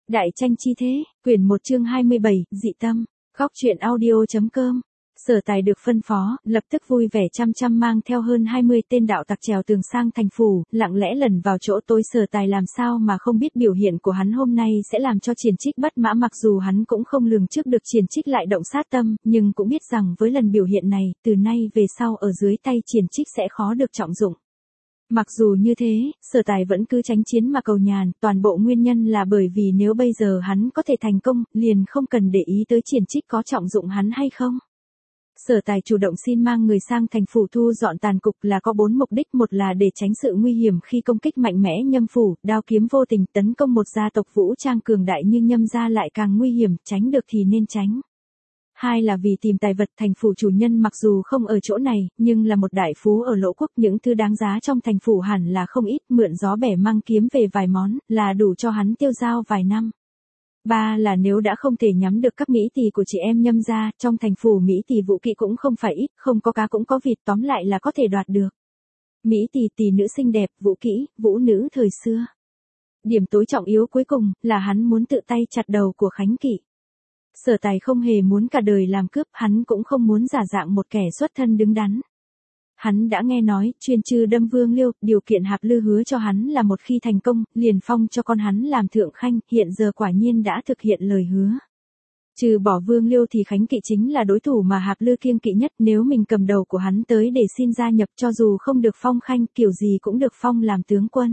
Đại tranh chi thế, quyển 1 chương 27, dị tâm, góc truyện audio.com. Sở Tài được phân phó, lập tức vui vẻ chăm mang theo hơn 20 tên đạo tặc trèo tường sang thành phủ, lặng lẽ lẩn vào chỗ tối. Sở Tài làm sao mà không biết biểu hiện của hắn hôm nay sẽ làm cho Triển Trích bất mã, mặc dù hắn cũng không lường trước được Triển Trích lại động sát tâm, nhưng cũng biết rằng với lần biểu hiện này, từ nay về sau ở dưới tay Triển Trích sẽ khó được trọng dụng. Mặc dù như thế, Sở Tài vẫn cứ tránh chiến mà cầu nhàn, toàn bộ nguyên nhân là bởi vì nếu bây giờ hắn có thể thành công, liền không cần để ý tới Triển Trích có trọng dụng hắn hay không. Sở Tài chủ động xin mang người sang thành phủ thu dọn tàn cục là có 4 mục đích. Một là để tránh sự nguy hiểm khi công kích mạnh mẽ Nhâm phủ, đao kiếm vô tình tấn công một gia tộc vũ trang cường đại như Nhâm gia lại càng nguy hiểm, tránh được thì nên tránh. Hai là vì tìm tài vật. Thành phủ chủ nhân mặc dù không ở chỗ này, nhưng là một đại phú ở Lỗ Quốc, những thứ đáng giá trong thành phủ hẳn là không ít, mượn gió bẻ măng kiếm về vài món, là đủ cho hắn tiêu dao vài năm. Ba là nếu đã không thể nhắm được các mỹ tỳ của chị em Nhâm gia, trong thành phủ mỹ tỳ vũ kỵ cũng không phải ít, không có cá cũng có vịt, tóm lại là có thể đoạt được. Mỹ tỳ nữ xinh đẹp, vũ kỹ, vũ nữ thời xưa. Điểm tối trọng yếu cuối cùng, là hắn muốn tự tay chặt đầu của Khánh Kỵ. Sở Tài không hề muốn cả đời làm cướp, hắn cũng không muốn giả dạng một kẻ xuất thân đứng đắn. Hắn đã nghe nói, chuyên chư đâm Vương Liêu, điều kiện Hạp Lư hứa cho hắn là một khi thành công, liền phong cho con hắn làm thượng khanh, hiện giờ quả nhiên đã thực hiện lời hứa. Trừ bỏ Vương Liêu thì Khánh Kỵ chính là đối thủ mà Hạp Lư kiêng kỵ nhất, nếu mình cầm đầu của hắn tới để xin gia nhập, cho dù không được phong khanh, kiểu gì cũng được phong làm tướng quân.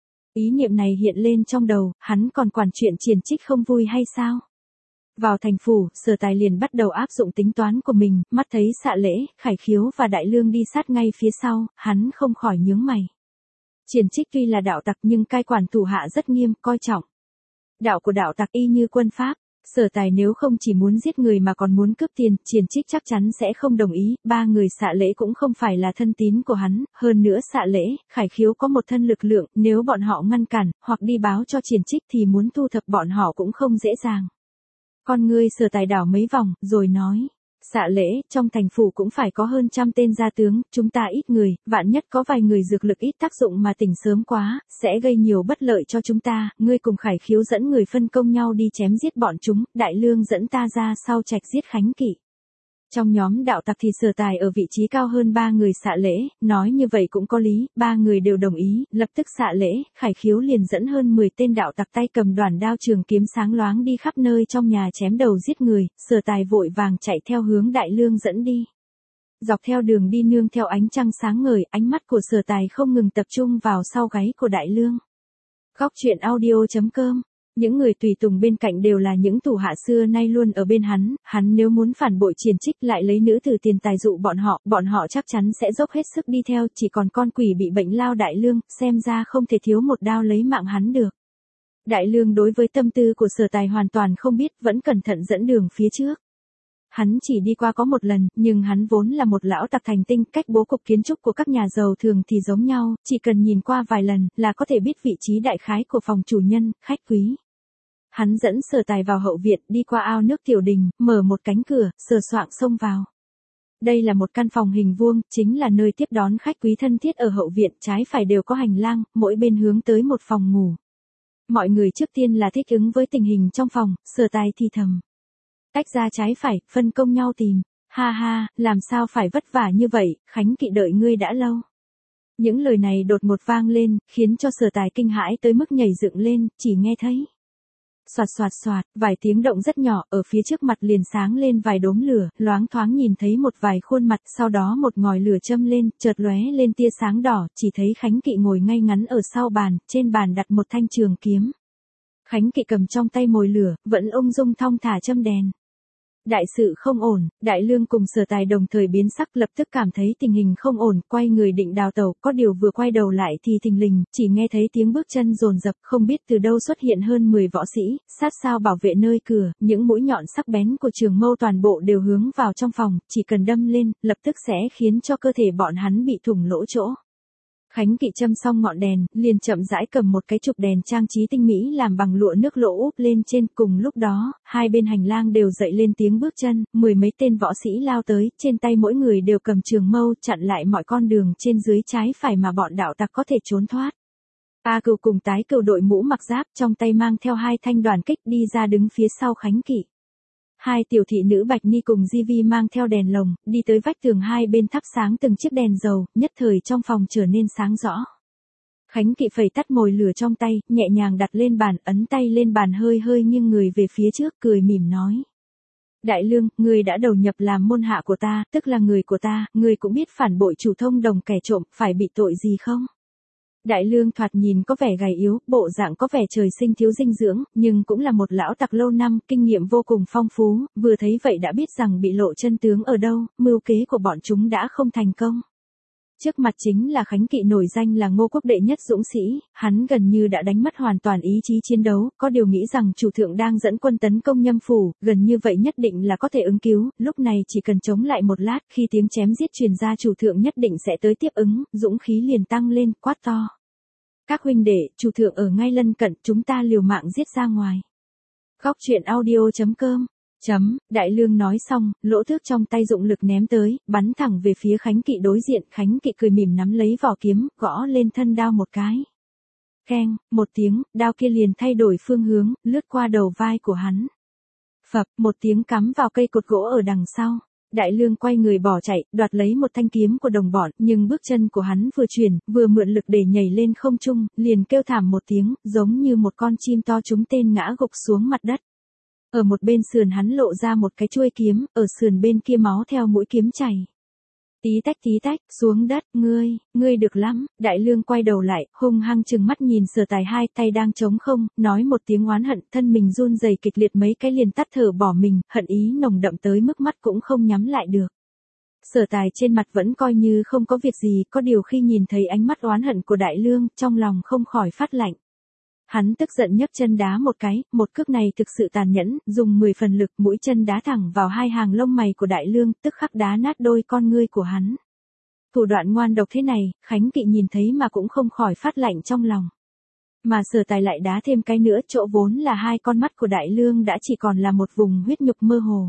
Ý niệm này hiện lên trong đầu, hắn còn quản chuyện Triển Trích không vui hay sao? Vào thành phủ, Sở Tài liền bắt đầu áp dụng tính toán của mình, mắt thấy Xạ Lễ, Khải Khiếu và Đại Lương đi sát ngay phía sau, hắn không khỏi nhướng mày. Triển Trích tuy là đạo tặc nhưng cai quản thủ hạ rất nghiêm, coi trọng. Đạo của đạo tặc y như quân pháp, Sở Tài nếu không chỉ muốn giết người mà còn muốn cướp tiền, Triển Trích chắc chắn sẽ không đồng ý. Ba người Xạ Lễ cũng không phải là thân tín của hắn, hơn nữa Xạ Lễ, Khải Khiếu có một thân lực lượng, nếu bọn họ ngăn cản, hoặc đi báo cho Triển Trích thì muốn thu thập bọn họ cũng không dễ dàng. Con ngươi Sở Tài đảo mấy vòng, rồi nói, Xạ Lễ, trong thành phủ cũng phải có hơn 100 tên gia tướng, chúng ta ít người, vạn nhất có vài người dược lực ít tác dụng mà tỉnh sớm quá, sẽ gây nhiều bất lợi cho chúng ta, ngươi cùng Khải Khiếu dẫn người phân công nhau đi chém giết bọn chúng, Đại Lương dẫn ta ra sau trạch giết Khánh Kỵ. Trong nhóm đạo tặc thì Sở Tài ở vị trí cao hơn ba người Xạ Lễ, nói như vậy cũng có lý, ba người đều đồng ý, lập tức Xạ Lễ, Khải Khiếu liền dẫn hơn 10 tên đạo tặc tay cầm đoản đao trường kiếm sáng loáng đi khắp nơi trong nhà chém đầu giết người. Sở Tài vội vàng chạy theo hướng Đại Lương dẫn đi. Dọc theo đường đi nương theo ánh trăng sáng ngời, ánh mắt của Sở Tài không ngừng tập trung vào sau gáy của Đại Lương. Góc truyện audio.com. Những người tùy tùng bên cạnh đều là những thủ hạ xưa nay luôn ở bên hắn nếu muốn phản bội Triển Trích lại lấy nữ tử tiền tài dụ bọn họ chắc chắn sẽ dốc hết sức đi theo, chỉ còn con quỷ bị bệnh lao Đại Lương, xem ra không thể thiếu một đao lấy mạng hắn được. Đại Lương đối với tâm tư của Sở Tài hoàn toàn không biết, vẫn cẩn thận dẫn đường phía trước. Hắn chỉ đi qua có một lần, nhưng hắn vốn là một lão tặc thành tinh, cách bố cục kiến trúc của các nhà giàu thường thì giống nhau, chỉ cần nhìn qua vài lần là có thể biết vị trí đại khái của phòng chủ nhân, khách quý. Hắn dẫn Sở Tài vào hậu viện, đi qua ao nước tiểu đình, mở một cánh cửa, sờ soạng xông vào. Đây là một căn phòng hình vuông, chính là nơi tiếp đón khách quý thân thiết ở hậu viện, trái phải đều có hành lang, mỗi bên hướng tới một phòng ngủ. Mọi người trước tiên là thích ứng với tình hình trong phòng, Sở Tài thì thầm. Tách ra trái phải, phân công nhau tìm. Ha ha, làm sao phải vất vả như vậy, Khánh Kỵ đợi ngươi đã lâu. Những lời này đột ngột vang lên, khiến cho Sở Tài kinh hãi tới mức nhảy dựng lên, chỉ nghe thấy. Soạt soạt soạt, vài tiếng động rất nhỏ, ở phía trước mặt liền sáng lên vài đốm lửa, loáng thoáng nhìn thấy một vài khuôn mặt, sau đó một ngòi lửa châm lên, chợt lóe lên tia sáng đỏ, chỉ thấy Khánh Kỵ ngồi ngay ngắn ở sau bàn, trên bàn đặt một thanh trường kiếm. Khánh Kỵ cầm trong tay mồi lửa, vẫn ung dung thong thả châm đèn. Đại sự không ổn, Đại Lương cùng Sở Tài đồng thời biến sắc, lập tức cảm thấy tình hình không ổn, quay người định đào tẩu, có điều vừa quay đầu lại thì thình lình, chỉ nghe thấy tiếng bước chân dồn dập, không biết từ đâu xuất hiện hơn 10 võ sĩ, sát sao bảo vệ nơi cửa, những mũi nhọn sắc bén của trường mâu toàn bộ đều hướng vào trong phòng, chỉ cần đâm lên, lập tức sẽ khiến cho cơ thể bọn hắn bị thủng lỗ chỗ. Khánh Kỵ châm xong ngọn đèn, liền chậm rãi cầm một cái chụp đèn trang trí tinh mỹ làm bằng lụa nước lỗ úp lên trên, cùng lúc đó, hai bên hành lang đều dậy lên tiếng bước chân, 10 mấy tên võ sĩ lao tới, trên tay mỗi người đều cầm trường mâu, chặn lại mọi con đường trên dưới trái phải mà bọn đạo tặc có thể trốn thoát. A Cừu cùng Tái Cừu đội mũ mặc giáp, trong tay mang theo 2 thanh đoàn kích đi ra đứng phía sau Khánh Kỵ. 2 tiểu thị nữ Bạch Ni cùng Di Vi mang theo đèn lồng, đi tới vách tường hai bên thắp sáng từng chiếc đèn dầu, nhất thời trong phòng trở nên sáng rõ. Khánh Kỵ phẩy tắt mồi lửa trong tay, nhẹ nhàng đặt lên bàn, ấn tay lên bàn hơi hơi nghiêng người về phía trước, cười mỉm nói. Đại Lương, ngươi đã đầu nhập làm môn hạ của ta, tức là người của ta, ngươi cũng biết phản bội chủ thông đồng kẻ trộm, phải bị tội gì không? Đại Lương thoạt nhìn có vẻ gầy yếu, bộ dạng có vẻ trời sinh thiếu dinh dưỡng, nhưng cũng là một lão tặc lâu năm, kinh nghiệm vô cùng phong phú, vừa thấy vậy đã biết rằng bị lộ chân tướng ở đâu, mưu kế của bọn chúng đã không thành công. Trước mặt chính là Khánh Kỵ nổi danh là Ngô Quốc đệ nhất dũng sĩ, hắn gần như đã đánh mất hoàn toàn ý chí chiến đấu, có điều nghĩ rằng chủ thượng đang dẫn quân tấn công Nhâm phủ, gần như vậy nhất định là có thể ứng cứu, lúc này chỉ cần chống lại một lát, khi tiếng chém giết truyền ra chủ thượng nhất định sẽ tới tiếp ứng, dũng khí liền tăng lên, quát to. Các huynh đệ, chủ thượng ở ngay lân cận, chúng ta liều mạng giết ra ngoài. Góc truyện audio.com Đại Lương nói xong, lỗ thước trong tay dụng lực ném tới, bắn thẳng về phía Khánh Kỵ đối diện, Khánh Kỵ cười mỉm nắm lấy vỏ kiếm, gõ lên thân đao một cái. Keng, một tiếng, đao kia liền thay đổi phương hướng, lướt qua đầu vai của hắn. Phập, một tiếng cắm vào cây cột gỗ ở đằng sau. Đại Lương quay người bỏ chạy, đoạt lấy một thanh kiếm của đồng bọn, nhưng bước chân của hắn vừa chuyển, vừa mượn lực để nhảy lên không trung, liền kêu thảm một tiếng, giống như một con chim to trúng tên ngã gục xuống mặt đất. Ở một bên sườn hắn lộ ra một cái chuôi kiếm, ở sườn bên kia máu theo mũi kiếm chảy. Tí tách, xuống đất, ngươi được lắm. Đại Lương quay đầu lại, hung hăng trừng mắt nhìn Sở Tài hai tay đang trống không, nói một tiếng oán hận, thân mình run rẩy kịch liệt mấy cái liền tắt thở bỏ mình, hận ý nồng đậm tới mức mắt cũng không nhắm lại được. Sở Tài trên mặt vẫn coi như không có việc gì, có điều khi nhìn thấy ánh mắt oán hận của Đại Lương, trong lòng không khỏi phát lạnh. Hắn tức giận nhấc chân đá một cái, một cước này thực sự tàn nhẫn, dùng 10 phần lực, mũi chân đá thẳng vào hai hàng lông mày của Đại Lương, tức khắc đá nát đôi con ngươi của hắn. Thủ đoạn ngoan độc thế này, Khánh Kỵ nhìn thấy mà cũng không khỏi phát lạnh trong lòng. Mà Sở Tài lại đá thêm cái nữa, chỗ vốn là hai con mắt của Đại Lương đã chỉ còn là một vùng huyết nhục mơ hồ.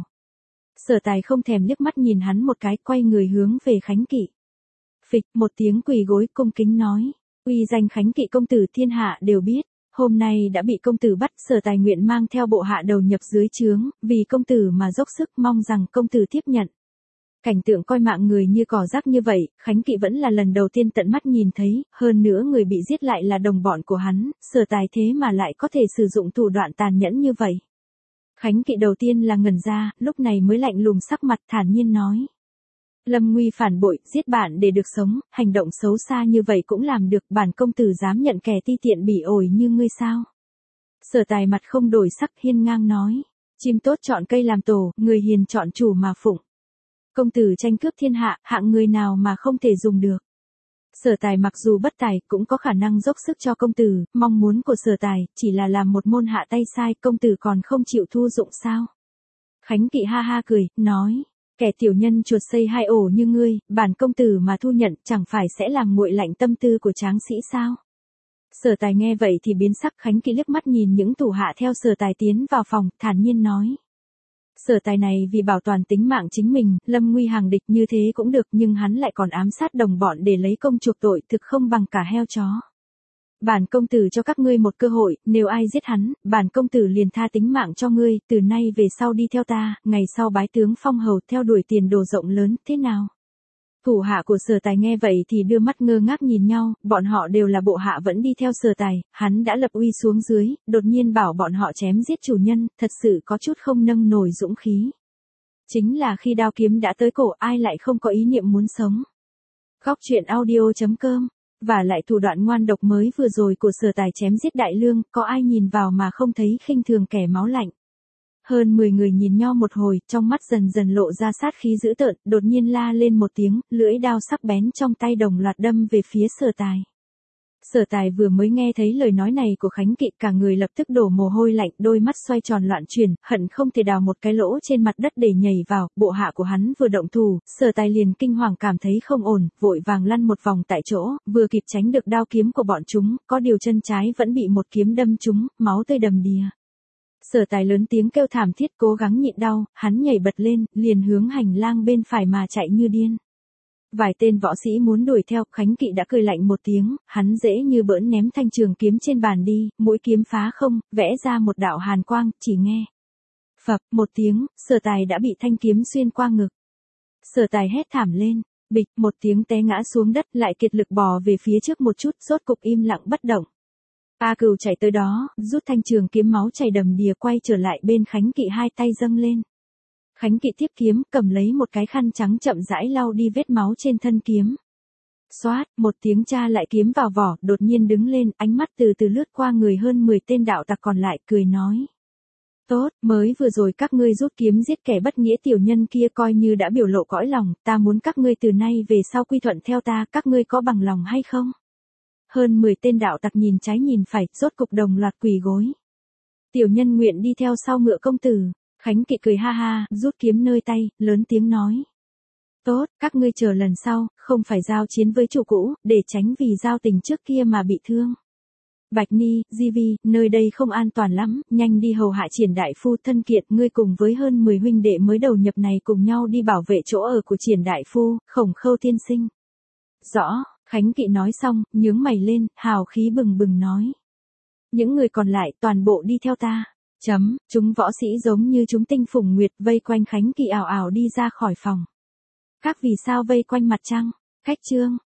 Sở Tài không thèm liếc mắt nhìn hắn một cái, quay người hướng về Khánh Kỵ. Phịch, một tiếng quỳ gối cung kính nói, uy danh Khánh Kỵ công tử thiên hạ đều biết. Hôm nay đã bị công tử bắt, Sở Tài nguyện mang theo bộ hạ đầu nhập dưới trướng, vì công tử mà dốc sức, mong rằng công tử tiếp nhận. Cảnh tượng coi mạng người như cỏ rác như vậy, Khánh Kỵ vẫn là lần đầu tiên tận mắt nhìn thấy, hơn nữa người bị giết lại là đồng bọn của hắn, Sở Tài thế mà lại có thể sử dụng thủ đoạn tàn nhẫn như vậy. Khánh Kỵ đầu tiên là ngẩn ra, lúc này mới lạnh lùng sắc mặt thản nhiên nói. Lâm Nguy phản bội, giết bạn để được sống, hành động xấu xa như vậy cũng làm được, bản công tử dám nhận kẻ ti tiện bỉ ổi như ngươi sao? Sở Tài mặt không đổi sắc, hiên ngang nói, chim tốt chọn cây làm tổ, người hiền chọn chủ mà phụng. Công tử tranh cướp thiên hạ, hạng người nào mà không thể dùng được. Sở Tài mặc dù bất tài, cũng có khả năng dốc sức cho công tử, mong muốn của Sở Tài, chỉ là làm một môn hạ tay sai, công tử còn không chịu thu dụng sao? Khánh Kỵ ha ha cười, nói. Kẻ tiểu nhân chuột xây hai ổ như ngươi, bản công tử mà thu nhận, chẳng phải sẽ làm nguội lạnh tâm tư của tráng sĩ sao? Sở Tài nghe vậy thì biến sắc, Khánh Kỵ liếc mắt nhìn những thủ hạ theo Sở Tài tiến vào phòng, thản nhiên nói. Sở Tài này vì bảo toàn tính mạng chính mình, lâm nguy hàng địch như thế cũng được, nhưng hắn lại còn ám sát đồng bọn để lấy công chuộc tội, thực không bằng cả heo chó. Bản công tử cho các ngươi một cơ hội, nếu ai giết hắn, bản công tử liền tha tính mạng cho ngươi, từ nay về sau đi theo ta, ngày sau bái tướng phong hầu, theo đuổi tiền đồ rộng lớn, thế nào? Thủ hạ của Sở Tài nghe vậy thì đưa mắt ngơ ngác nhìn nhau, bọn họ đều là bộ hạ vẫn đi theo Sở Tài, hắn đã lập uy xuống dưới, đột nhiên bảo bọn họ chém giết chủ nhân, thật sự có chút không nâng nổi dũng khí. Chính là khi đao kiếm đã tới cổ, ai lại không có ý niệm muốn sống. Góc truyện audio.com Và lại thủ đoạn ngoan độc mới vừa rồi của Sở Tài chém giết Đại Lương, có ai nhìn vào mà không thấy khinh thường kẻ máu lạnh. Hơn 10 người nhìn nhau một hồi, trong mắt dần dần lộ ra sát khí dữ tợn, đột nhiên la lên một tiếng, lưỡi đao sắc bén trong tay đồng loạt đâm về phía Sở Tài. Sở Tài vừa mới nghe thấy lời nói này của Khánh Kỵ, cả người lập tức đổ mồ hôi lạnh, đôi mắt xoay tròn loạn chuyển, hận không thể đào một cái lỗ trên mặt đất để nhảy vào, bộ hạ của hắn vừa động thủ, Sở Tài liền kinh hoàng cảm thấy không ổn, vội vàng lăn một vòng tại chỗ, vừa kịp tránh được đao kiếm của bọn chúng, có điều chân trái vẫn bị một kiếm đâm trúng, máu tươi đầm đìa. Sở Tài lớn tiếng kêu thảm thiết, cố gắng nhịn đau, hắn nhảy bật lên, liền hướng hành lang bên phải mà chạy như điên. Vài tên võ sĩ muốn đuổi theo, Khánh Kỵ đã cười lạnh một tiếng, hắn dễ như bỡn ném thanh trường kiếm trên bàn đi, mũi kiếm phá không, vẽ ra một đạo hàn quang, chỉ nghe. Phập, một tiếng, Sở Tài đã bị thanh kiếm xuyên qua ngực. Sở Tài hét thảm lên, bịch, một tiếng té ngã xuống đất, lại kiệt lực bò về phía trước một chút, rốt cục im lặng bất động. A Cừu chạy tới đó, rút thanh trường kiếm, máu chảy đầm đìa, quay trở lại bên Khánh Kỵ, hai tay dâng lên. Khánh Kỵ tiếp kiếm, cầm lấy một cái khăn trắng chậm rãi lau đi vết máu trên thân kiếm. Xoát, một tiếng tra lại kiếm vào vỏ, đột nhiên đứng lên, ánh mắt từ từ lướt qua người hơn 10 tên đạo tặc còn lại, cười nói. Tốt, mới vừa rồi các ngươi rút kiếm giết kẻ bất nghĩa tiểu nhân kia coi như đã biểu lộ cõi lòng, ta muốn các ngươi từ nay về sau quy thuận theo ta, các ngươi có bằng lòng hay không? Hơn 10 tên đạo tặc nhìn trái nhìn phải, rốt cục đồng loạt quỳ gối. Tiểu nhân nguyện đi theo sau Ngựa công tử. Khánh Kỵ cười ha ha, rút kiếm nơi tay, lớn tiếng nói. Tốt, các ngươi chờ lần sau, không phải giao chiến với chủ cũ, để tránh vì giao tình trước kia mà bị thương. Bạch Ni, Di Vi, nơi đây không an toàn lắm, nhanh đi hầu hạ Triển đại phu. Thân Kiệt, ngươi cùng với hơn 10 huynh đệ mới đầu nhập này cùng nhau đi bảo vệ chỗ ở của Triển đại phu, Khổng Khâu tiên sinh. Rõ, Khánh Kỵ nói xong, nhướng mày lên, hào khí bừng bừng nói. Những người còn lại toàn bộ đi theo ta. Chúng võ sĩ giống như chúng tinh phùng nguyệt, vây quanh Khánh Kỵ ảo ảo đi ra khỏi phòng. Các vì sao vây quanh mặt trăng? Cách chương.